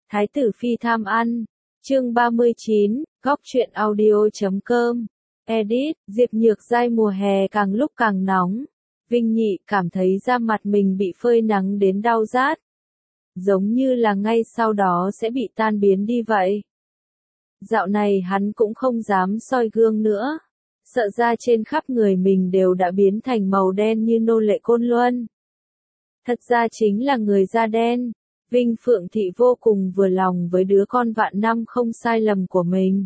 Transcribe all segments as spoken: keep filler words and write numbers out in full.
Thái tử phi tham ăn. Chương ba mươi chín, góc truyện audio chấm com. Edit, Diệp Nhược Giai mùa hè càng lúc càng nóng. Vinh Nhị cảm thấy da mặt mình bị phơi nắng đến đau rát. Giống như là ngay sau đó sẽ bị tan biến đi vậy. Dạo này hắn cũng không dám soi gương nữa. Sợ da trên khắp người mình đều đã biến thành màu đen như nô lệ Côn Luân. Thật ra chính là người da đen. Vinh Phượng Thị vô cùng vừa lòng với đứa con vạn năm không sai lầm của mình.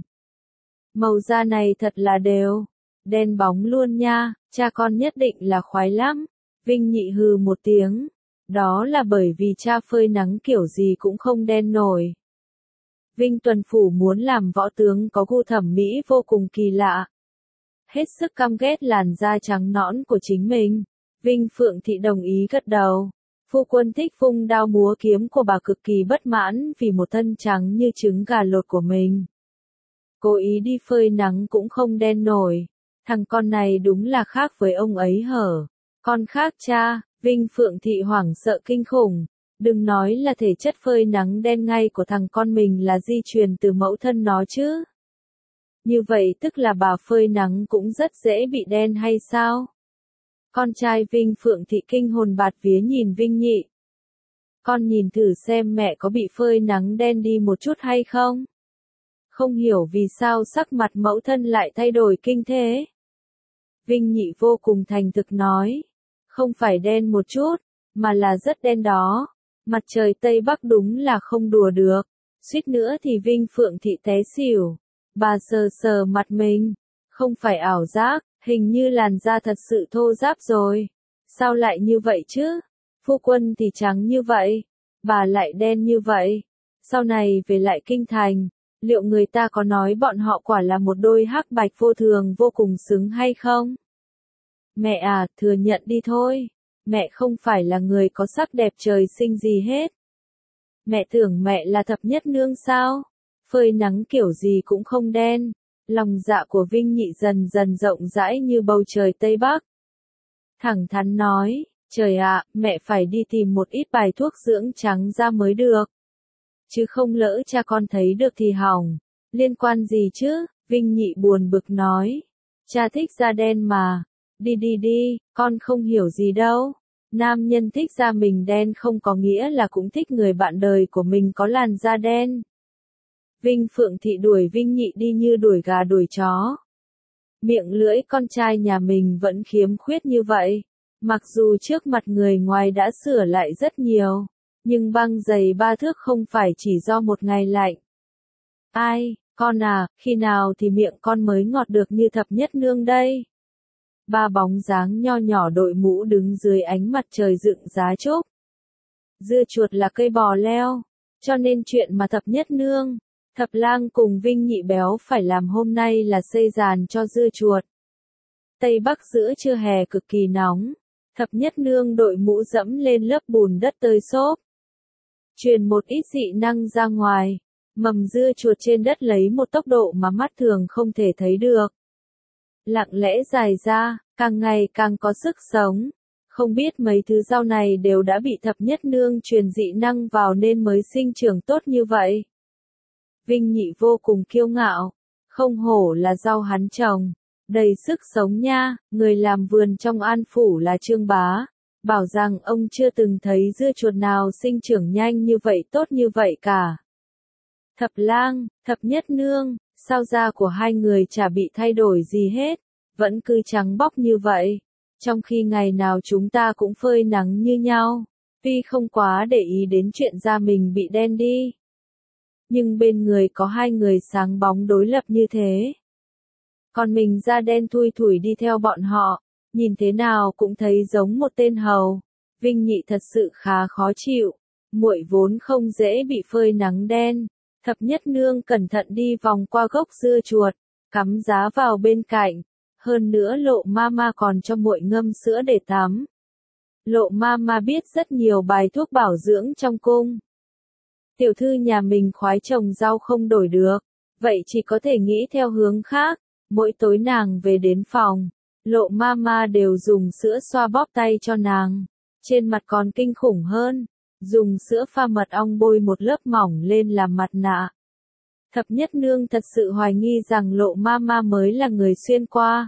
Màu da này thật là đều. Đen bóng luôn nha, cha con nhất định là khoái lắm. Vinh Nhị hừ một tiếng. Đó là bởi vì cha phơi nắng kiểu gì cũng không đen nổi. Vinh Tuần Phủ muốn làm võ tướng có gu thẩm mỹ vô cùng kỳ lạ. Hết sức căm ghét làn da trắng nõn của chính mình. Vinh Phượng Thị đồng ý gật đầu. Phu quân thích vung đao múa kiếm của bà cực kỳ bất mãn vì một thân trắng như trứng gà lột của mình. Cố ý đi phơi nắng cũng không đen nổi. Thằng con này đúng là khác với ông ấy hở. Con khác cha, Vinh Phượng Thị hoảng sợ kinh khủng. Đừng nói là thể chất phơi nắng đen ngay của thằng con mình là di truyền từ mẫu thân nó chứ. Như vậy tức là bà phơi nắng cũng rất dễ bị đen hay sao? Con trai Vinh Phượng Thị kinh hồn bạt vía nhìn Vinh Nhị. Con nhìn thử xem mẹ có bị phơi nắng đen đi một chút hay không? Không hiểu vì sao sắc mặt mẫu thân lại thay đổi kinh thế. Vinh Nhị vô cùng thành thực nói. Không phải đen một chút, mà là rất đen đó. Mặt trời Tây Bắc đúng là không đùa được. Suýt nữa thì Vinh Phượng Thị té xỉu. Bà sờ sờ mặt mình. Không phải ảo giác, hình như làn da thật sự thô ráp rồi. Sao lại như vậy chứ? Phu quân thì trắng như vậy. Bà lại đen như vậy. Sau này về lại kinh thành. Liệu người ta có nói bọn họ quả là một đôi hắc bạch vô thường vô cùng xứng hay không? Mẹ à, thừa nhận đi thôi. Mẹ không phải là người có sắc đẹp trời sinh gì hết. Mẹ tưởng mẹ là thập nhất nương sao? Phơi nắng kiểu gì cũng không đen. Lòng dạ của Vinh Nhị dần dần rộng rãi như bầu trời Tây Bắc. Thẳng thắn nói, trời ạ, mẹ phải đi tìm một ít bài thuốc dưỡng trắng da mới được. Chứ không lỡ cha con thấy được thì hỏng. Liên quan gì chứ? Vinh Nhị buồn bực nói. Cha thích da đen mà. Đi đi đi, con không hiểu gì đâu. Nam nhân thích da mình đen không có nghĩa là cũng thích người bạn đời của mình có làn da đen. Vinh Phượng Thị đuổi Vinh Nhị đi như đuổi gà đuổi chó. Miệng lưỡi con trai nhà mình vẫn khiếm khuyết như vậy. Mặc dù trước mặt người ngoài đã sửa lại rất nhiều. Nhưng băng giày ba thước không phải chỉ do một ngày lạnh. Ai, con à, khi nào thì miệng con mới ngọt được như thập nhất nương đây? Ba bóng dáng nho nhỏ đội mũ đứng dưới ánh mặt trời dựng giá trúc. Dưa chuột là cây bò leo, cho nên chuyện mà thập nhất nương, thập lang cùng Vinh Nhị béo phải làm hôm nay là xây giàn cho dưa chuột. Tây Bắc giữa trưa hè cực kỳ nóng, thập nhất nương đội mũ dẫm lên lớp bùn đất tơi xốp. Truyền một ít dị năng ra ngoài, mầm dưa chuột trên đất lấy một tốc độ mà mắt thường không thể thấy được. Lặng lẽ dài ra, càng ngày càng có sức sống. Không biết mấy thứ rau này đều đã bị thập nhất nương truyền dị năng vào nên mới sinh trưởng tốt như vậy. Vinh Nhị vô cùng kiêu ngạo. Không hổ là rau hắn trồng. Đầy sức sống nha, người làm vườn trong An Phủ là Trương Bá. Bảo rằng ông chưa từng thấy dưa chuột nào sinh trưởng nhanh như vậy tốt như vậy cả. Thập lang, thập nhất nương, sao da của hai người chả bị thay đổi gì hết, vẫn cứ trắng bóc như vậy. Trong khi ngày nào chúng ta cũng phơi nắng như nhau, tuy không quá để ý đến chuyện da mình bị đen đi. Nhưng bên người có hai người sáng bóng đối lập như thế. Còn mình da đen thui thủi đi theo bọn họ, nhìn thế nào cũng thấy giống một tên hầu. Vinh Nhị thật sự khá khó chịu, muội vốn không dễ bị phơi nắng đen. Thập nhất nương cẩn thận đi vòng qua gốc dưa chuột, cắm giá vào bên cạnh. Hơn nữa Lộ Mama còn cho muội ngâm sữa để tắm. Lộ Mama biết rất nhiều bài thuốc bảo dưỡng trong cung. Tiểu thư nhà mình khoái trồng rau không đổi được, vậy chỉ có thể nghĩ theo hướng khác. Mỗi tối nàng về đến phòng, Lộ Mama đều dùng sữa xoa bóp tay cho nàng. Trên mặt còn kinh khủng hơn, dùng sữa pha mật ong bôi một lớp mỏng lên làm mặt nạ. Thập nhất nương thật sự hoài nghi rằng Lộ Mama mới là người xuyên qua.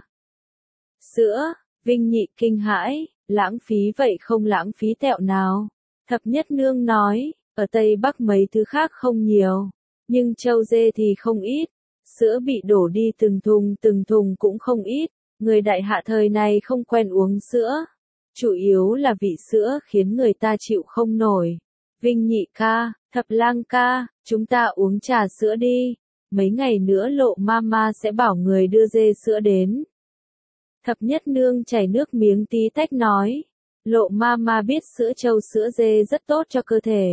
Sữa, Vinh Nhị kinh hãi, lãng phí vậy không lãng phí tẹo nào. Thập nhất nương nói, ở Tây Bắc mấy thứ khác không nhiều, nhưng trâu dê thì không ít, sữa bị đổ đi từng thùng từng thùng cũng không ít, người đại hạ thời này không quen uống sữa. Chủ yếu là vị sữa khiến người ta chịu không nổi. Vinh Nhị ca, Thập Lang ca, chúng ta uống trà sữa đi, mấy ngày nữa Lộ Mama sẽ bảo người đưa dê sữa đến. Thập nhất nương chảy nước miếng tí tách nói, Lộ Mama biết sữa trâu sữa dê rất tốt cho cơ thể,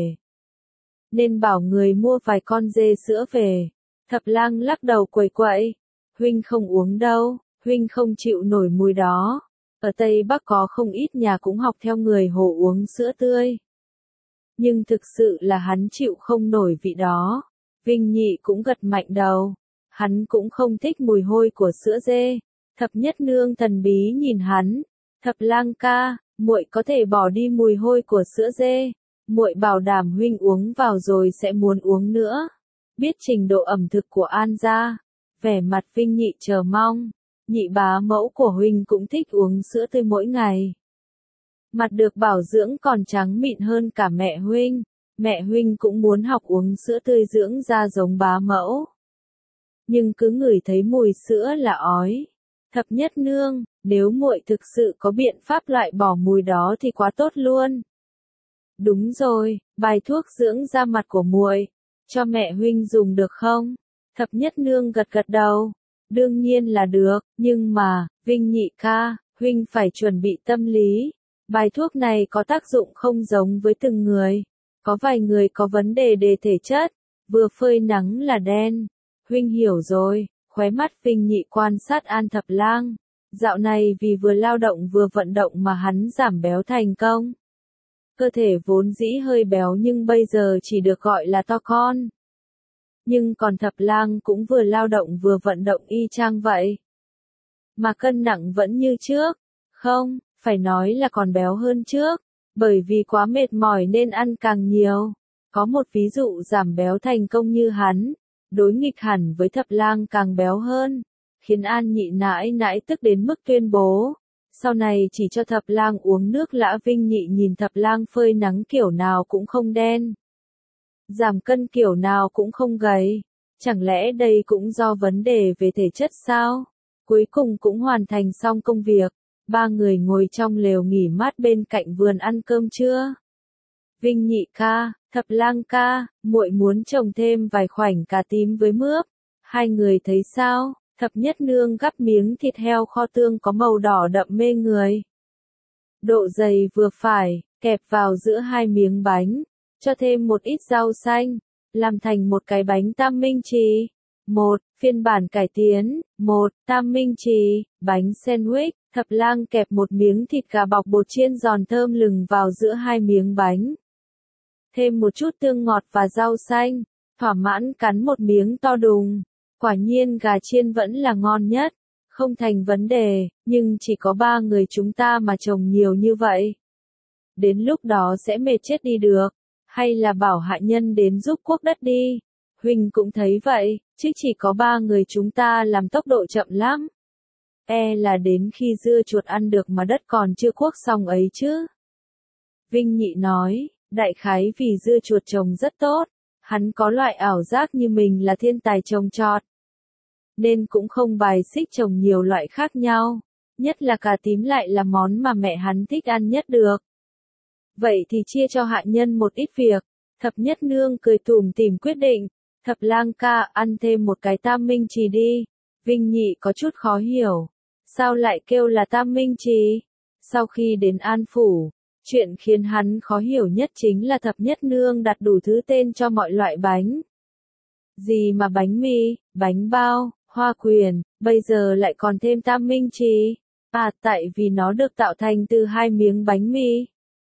nên bảo người mua vài con dê sữa về. Thập Lang lắc đầu quẩy quậy, huynh không uống đâu, huynh không chịu nổi mùi đó. Ở Tây Bắc có không ít nhà cũng học theo người Hồ uống sữa tươi. Nhưng thực sự là hắn chịu không nổi vị đó. Vinh Nhị cũng gật mạnh đầu. Hắn cũng không thích mùi hôi của sữa dê. Thập nhất nương thần bí nhìn hắn. Thập Lang ca, muội có thể bỏ đi mùi hôi của sữa dê. Muội bảo đảm huynh uống vào rồi sẽ muốn uống nữa. Biết trình độ ẩm thực của An gia. Vẻ mặt Vinh Nhị chờ mong. Nhị bá mẫu của huynh cũng thích uống sữa tươi mỗi ngày. Mặt được bảo dưỡng còn trắng mịn hơn cả mẹ huynh. Mẹ huynh cũng muốn học uống sữa tươi dưỡng da giống bá mẫu. Nhưng cứ ngửi thấy mùi sữa là ói. Thập nhất nương, nếu muội thực sự có biện pháp loại bỏ mùi đó thì quá tốt luôn. Đúng rồi, bài thuốc dưỡng da mặt của muội, cho mẹ huynh dùng được không? Thập nhất nương gật gật đầu. Đương nhiên là được, nhưng mà, Vinh Nhị ca, huynh phải chuẩn bị tâm lý. Bài thuốc này có tác dụng không giống với từng người. Có vài người có vấn đề về thể chất, vừa phơi nắng là đen. Huynh hiểu rồi, khóe mắt Vinh Nhị quan sát An Thập Lang. Dạo này vì vừa lao động vừa vận động mà hắn giảm béo thành công. Cơ thể vốn dĩ hơi béo nhưng bây giờ chỉ được gọi là to con. Nhưng còn Thập Lang cũng vừa lao động vừa vận động y chang vậy. Mà cân nặng vẫn như trước. Không, phải nói là còn béo hơn trước. Bởi vì quá mệt mỏi nên ăn càng nhiều. Có một ví dụ giảm béo thành công như hắn. Đối nghịch hẳn với Thập Lang càng béo hơn. Khiến An Nhị nãi nãi tức đến mức tuyên bố. Sau này chỉ cho Thập Lang uống nước lã. Vinh Nhị nhìn Thập Lang phơi nắng kiểu nào cũng không đen. Giảm cân kiểu nào cũng không gầy. Chẳng lẽ đây cũng do vấn đề về thể chất sao? Cuối cùng cũng hoàn thành xong công việc. Ba người ngồi trong lều nghỉ mát bên cạnh vườn ăn cơm trưa. Vinh Nhị ca, Thập Lang ca, muội muốn trồng thêm vài khoảnh cà tím với mướp. Hai người thấy sao? Thập nhất nương gắp miếng thịt heo kho tương có màu đỏ đậm mê người. Độ dày vừa phải, kẹp vào giữa hai miếng bánh. Cho thêm một ít rau xanh, làm thành một cái bánh tam minh trì. Một, phiên bản cải tiến. Một, tam minh trì, bánh sandwich. Thập Lang kẹp một miếng thịt gà bọc bột chiên giòn thơm lừng vào giữa hai miếng bánh. Thêm một chút tương ngọt và rau xanh. Thỏa mãn cắn một miếng to đùng. Quả nhiên gà chiên vẫn là ngon nhất. Không thành vấn đề, nhưng chỉ có ba người chúng ta mà trồng nhiều như vậy. Đến lúc đó sẽ mệt chết đi được. Hay là bảo hạ nhân đến giúp cuốc đất đi. Huynh cũng thấy vậy, chứ chỉ có ba người chúng ta làm tốc độ chậm lắm. E là đến khi dưa chuột ăn được mà đất còn chưa cuốc xong ấy chứ. Vinh Nhị nói, đại khái vì dưa chuột trồng rất tốt. Hắn có loại ảo giác như mình là thiên tài trồng trọt. Nên cũng không bài xích trồng nhiều loại khác nhau. Nhất là cà tím lại là món mà mẹ hắn thích ăn nhất được. Vậy thì chia cho hạ nhân một ít việc. Thập nhất nương cười tủm tỉm quyết định. Thập Lang ca ăn thêm một cái tam minh trì đi. Vinh Nhị có chút khó hiểu. Sao lại kêu là tam minh trì? Sau khi đến An Phủ, chuyện khiến hắn khó hiểu nhất chính là thập nhất nương đặt đủ thứ tên cho mọi loại bánh. Gì mà bánh mì, bánh bao, hoa quyền, bây giờ lại còn thêm tam minh trì. À, tại vì nó được tạo thành từ hai miếng bánh mì.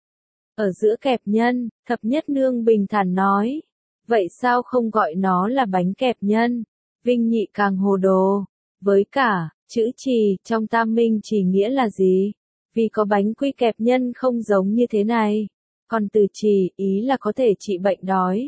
Ở giữa kẹp nhân, thập nhất nương bình thản nói. Vậy sao không gọi nó là bánh kẹp nhân? Vinh Nhị càng hồ đồ. Với cả, chữ trì trong tam minh chỉ nghĩa là gì? Vì có bánh quy kẹp nhân không giống như thế này. còn từ trì, ý là có thể trị bệnh đói.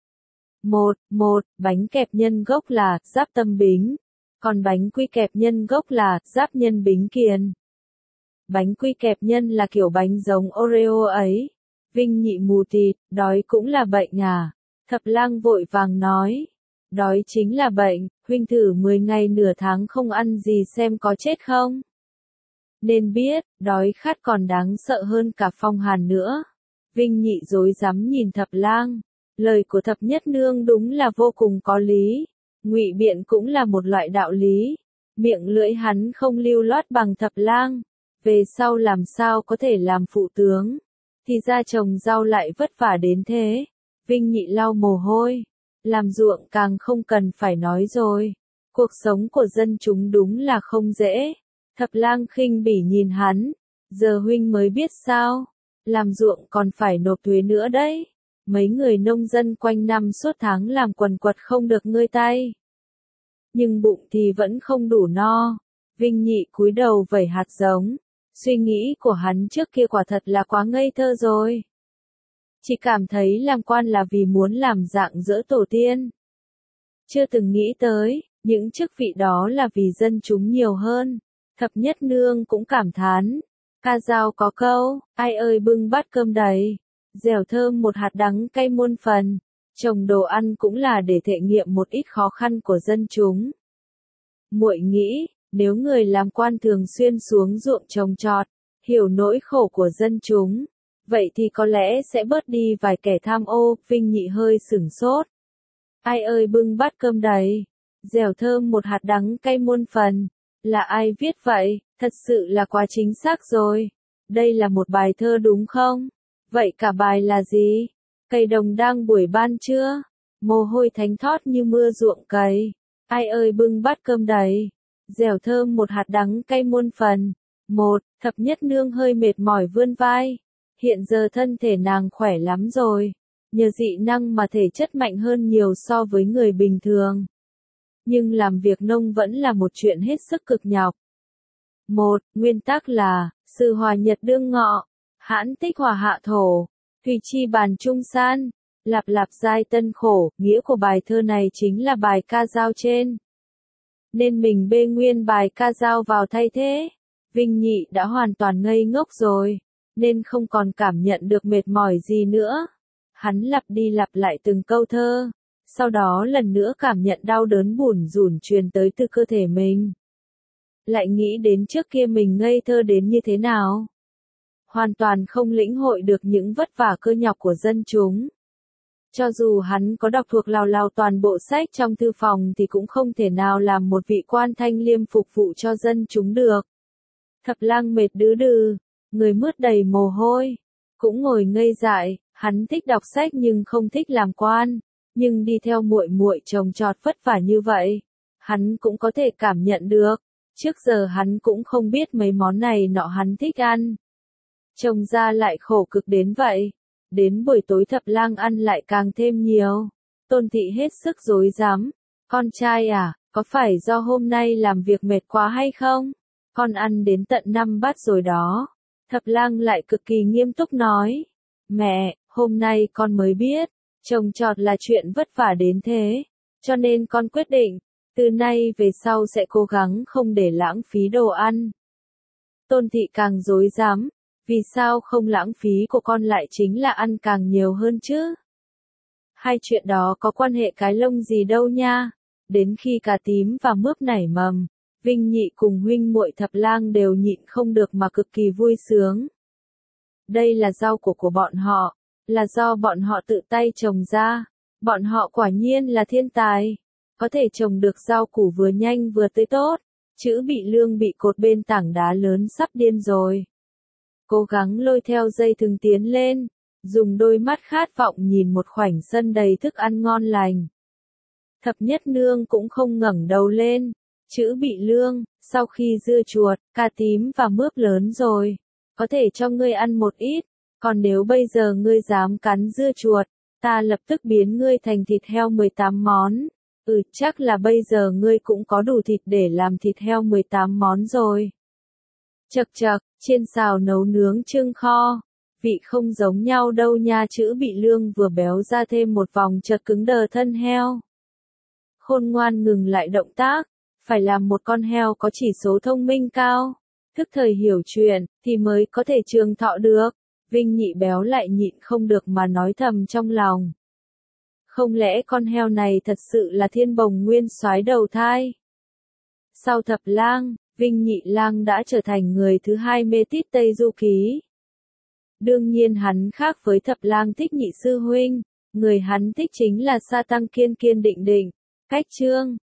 Một, một, bánh kẹp nhân gốc là Giáp Tâm Bính, còn bánh quy kẹp nhân gốc là Giáp Nhân Bính Kiền. Bánh quy kẹp nhân là kiểu bánh giống Oreo ấy. Vinh Nhị mù tịt, đói cũng là bệnh à? Thập Lang vội vàng nói. Đói chính là bệnh, huynh thử mười ngày nửa tháng không ăn gì xem có chết không? Nên biết, đói khát còn đáng sợ hơn cả phong hàn nữa. Vinh Nhị rối rắm nhìn Thập Lang. Lời của Thập Nhất Nương đúng là vô cùng có lý. Ngụy biện cũng là một loại đạo lý. Miệng lưỡi hắn không lưu loát bằng Thập Lang. Về sau làm sao có thể làm phụ tướng. Thì ra trồng rau lại vất vả đến thế. Vinh Nhị lau mồ hôi. Làm ruộng càng không cần phải nói rồi. Cuộc sống của dân chúng đúng là không dễ. Thập Lang khinh bỉ nhìn hắn. Giờ huynh mới biết sao. Làm ruộng còn phải nộp thuế nữa đấy. Mấy người nông dân quanh năm suốt tháng làm quần quật không được ngơi tay. Nhưng bụng thì vẫn không đủ no. Vinh Nhị cúi đầu vẩy hạt giống. Suy nghĩ của hắn trước kia quả thật là quá ngây thơ rồi. Chỉ cảm thấy làm quan là vì muốn làm dạng dỡ tổ tiên. Chưa từng nghĩ tới, những chức vị đó là vì dân chúng nhiều hơn. Thập Nhất Nương cũng cảm thán. Ca dao có câu, ai ơi bưng bát cơm đầy, dẻo thơm một hạt đắng cay muôn phần. Trồng đồ ăn cũng là để thể nghiệm một ít khó khăn của dân chúng. Muội nghĩ, nếu người làm quan thường xuyên xuống ruộng trồng trọt, hiểu nỗi khổ của dân chúng, vậy thì có lẽ sẽ bớt đi vài kẻ tham ô. Vinh Nhị hơi sửng sốt. Ai ơi bưng bát cơm đầy, dẻo thơm một hạt đắng cay muôn phần. Là ai viết vậy? Thật sự là quá chính xác rồi. Đây là một bài thơ đúng không? Vậy cả bài là gì? Cây đồng đang buổi ban trưa, mồ hôi thánh thót như mưa ruộng cày. Ai ơi bưng bát cơm đầy, dẻo thơm một hạt đắng cay muôn phần. Một, Thập Nhất Nương hơi mệt mỏi vươn vai. Hiện giờ thân thể nàng khỏe lắm rồi. Nhờ dị năng mà thể chất mạnh hơn nhiều so với người bình thường. Nhưng làm việc nông vẫn là một chuyện hết sức cực nhọc. Một, nguyên tắc là, sự hòa nhật đương ngọ, hãn tích hòa hạ thổ, thủy chi bàn trung san, lạp lạp giai tân khổ. Nghĩa của bài thơ này chính là bài ca dao trên. Nên mình bê nguyên bài ca dao vào thay thế. Vinh Nhị đã hoàn toàn ngây ngốc rồi, nên không còn cảm nhận được mệt mỏi gì nữa. Hắn lặp đi lặp lại từng câu thơ, sau đó lần nữa cảm nhận đau đớn bủn rủn truyền tới từ cơ thể mình. Lại nghĩ đến trước kia mình ngây thơ đến như thế nào. Hoàn toàn không lĩnh hội được những vất vả cơ nhọc của dân chúng. Cho dù hắn có đọc thuộc lào lào toàn bộ sách trong thư phòng thì cũng không thể nào làm một vị quan thanh liêm phục vụ cho dân chúng được. Thập Lang mệt đứ đừ, người mướt đầy mồ hôi, cũng ngồi ngây dại. Hắn thích đọc sách nhưng không thích làm quan, nhưng đi theo muội muội trồng trọt vất vả như vậy, hắn cũng có thể cảm nhận được. Trước giờ hắn cũng không biết mấy món này nọ hắn thích ăn. Trông ra lại khổ cực đến vậy. Đến buổi tối Thập Lang ăn lại càng thêm nhiều. Tôn Thị hết sức rối rắm. Con trai à, có phải do hôm nay làm việc mệt quá hay không? Con ăn đến tận năm bát rồi đó. Thập Lang lại cực kỳ nghiêm túc nói. Mẹ, hôm nay con mới biết, trồng trọt là chuyện vất vả đến thế. Cho nên con quyết định, từ nay về sau sẽ cố gắng không để lãng phí đồ ăn. Tôn Thị càng rối rắm. Vì sao không lãng phí của con lại chính là ăn càng nhiều hơn chứ? Hai chuyện đó có quan hệ cái lông gì đâu nha. Đến khi cà tím và mướp nảy mầm, Vinh Nhị cùng huynh muội Thập Lang đều nhịn không được mà cực kỳ vui sướng. Đây là rau củ của bọn họ, là do bọn họ tự tay trồng ra. Bọn họ quả nhiên là thiên tài, có thể trồng được rau củ vừa nhanh vừa tươi tốt. Chữ Bị Lương bị cột bên tảng đá lớn sắp điên rồi. Cố gắng lôi theo dây thừng tiến lên, dùng đôi mắt khát vọng nhìn một khoảnh sân đầy thức ăn ngon lành. Thập Nhất Nương cũng không ngẩng đầu lên. Chữ Bị Lương, sau khi dưa chuột, cà tím và mướp lớn rồi, có thể cho ngươi ăn một ít, còn nếu bây giờ ngươi dám cắn dưa chuột, ta lập tức biến ngươi thành thịt heo mười tám món. Ừ, chắc là bây giờ ngươi cũng có đủ thịt để làm thịt heo mười tám món rồi. Chậc chậc, chiên xào nấu nướng trưng kho. vị không giống nhau đâu nha. Chữ bị lương vừa béo ra thêm một vòng chợt cứng đờ thân heo. Khôn ngoan ngừng lại động tác, phải làm một con heo có chỉ số thông minh cao, thức thời hiểu chuyện, thì mới có thể trường thọ được. Vinh Nhị béo lại nhịn không được mà nói thầm trong lòng. Không lẽ con heo này thật sự là Thiên Bồng Nguyên Soái đầu thai? Sau Thập Lang, Vinh Nhị Lang đã trở thành người thứ hai mê tít Tây Du Ký. Đương nhiên hắn khác với Thập Lang thích Nhị sư huynh, người hắn thích chính là Sa Tăng Kiên Kiên Định Định. Cách chương